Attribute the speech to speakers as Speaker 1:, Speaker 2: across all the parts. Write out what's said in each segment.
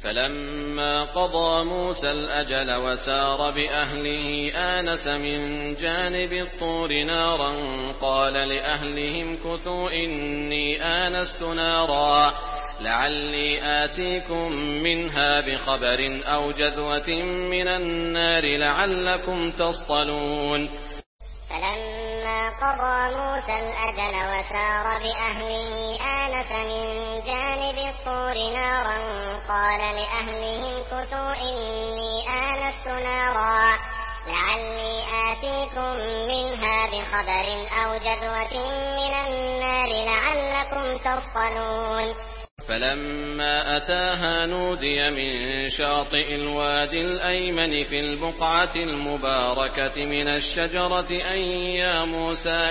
Speaker 1: فلما قضى موسى الأجل وسار بأهله آنس من جانب الطور نارا قال لأهلهم كثوا إني آنست نارا لعلي آتيكم منها بخبر أو جذوة من النار لعلكم تصطلون.
Speaker 2: فلما قضى موسى الأجل وسار بأهله آنس من جانب الطور نارا قال لأهلهم كثوا إني آنست نارا لعلي آتيكم منها بخبر أو جذوة من النار لعلكم تصطلون.
Speaker 1: فلما أتاها نودي من شاطئ الوادي الأيمن في البقعة المباركة من الشجرة أن يا موسى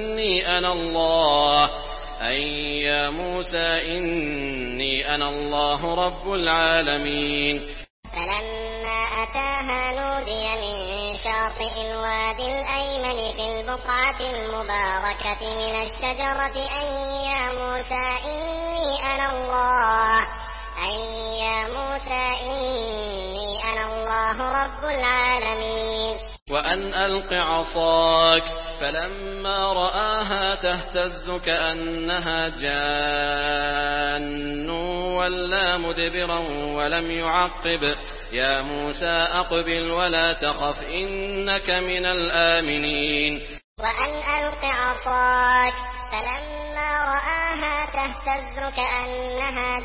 Speaker 1: إني أنا الله رب العالمين.
Speaker 2: فلما أتاها نودي من شاطئ الوادي الأيمن في البقعة المباركة من الشجرة أن يا موسى إني أنا الله رب العالمين.
Speaker 1: وأن ألق عصاك فلما رآها تهتز كأنها جان ولا مدبرا ولم يعقب يا موسى أقبل ولا تخف إنك من الآمنين.
Speaker 2: وأن ألق عصاك فلما رآها تهتز كأنها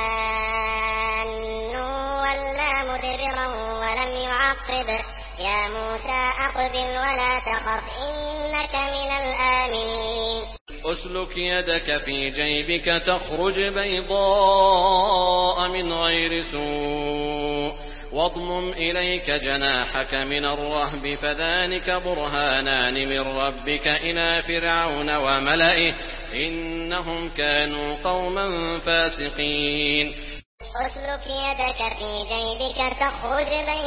Speaker 2: جان ولا مدبرا ولم يعقب يا موسى أقبل ولا تخف إنك من الآمنين.
Speaker 1: أسلك يدك في جيبك تخرج بيضاء من غير سوء واضمم إليك جناحك من الرهب فذلك برهانان من ربك إلى فرعون وملئه إنهم كانوا قوما فاسقين.
Speaker 2: أسلك يدك في جيبك تخرج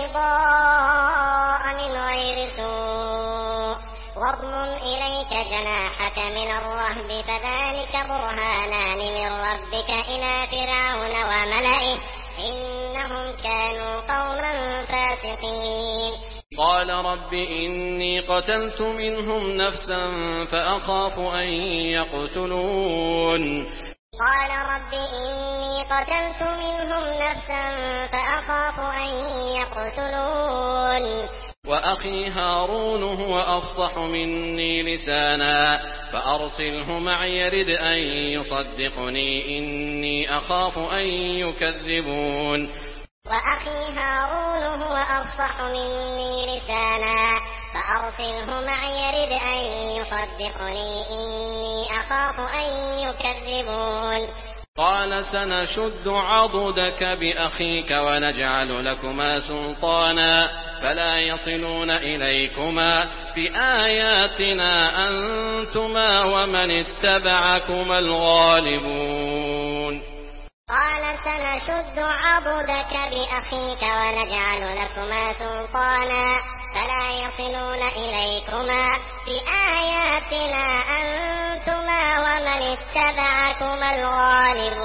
Speaker 2: بيضاء من غير سوء واضمم إليك جناحك من الرهب فذلك برهانان من ربك إلى فرعون وملئه إنهم كانوا قوما فاسقين.
Speaker 1: قال رب إني قتلت منهم نفسا فأخاف أن يقتلون.
Speaker 2: قال رب إني قتلت منهم نفسا فأخاف أن يقتلون.
Speaker 1: وأخي هارون هو أفصح مني لسانا فأرسله معي يرد أن يصدقني إني أخاف أن يكذبون.
Speaker 2: وأخي هارون هو أفصح مني لسانا فأرسله معي يرد أن يصدقني إني أخاف أن يكذبون.
Speaker 1: قال سنشد عضدك بأخيك ونجعل لكما سلطانا فلا يصلون إليكما بآياتنا أنتما ومن اتبعكما الغالبون.
Speaker 2: قال سنشد عضدك بأخيك ونجعل لكما سلطانا فلا يصلون إليكما بآياتنا أنتما ومن اتبعكما الغالبون.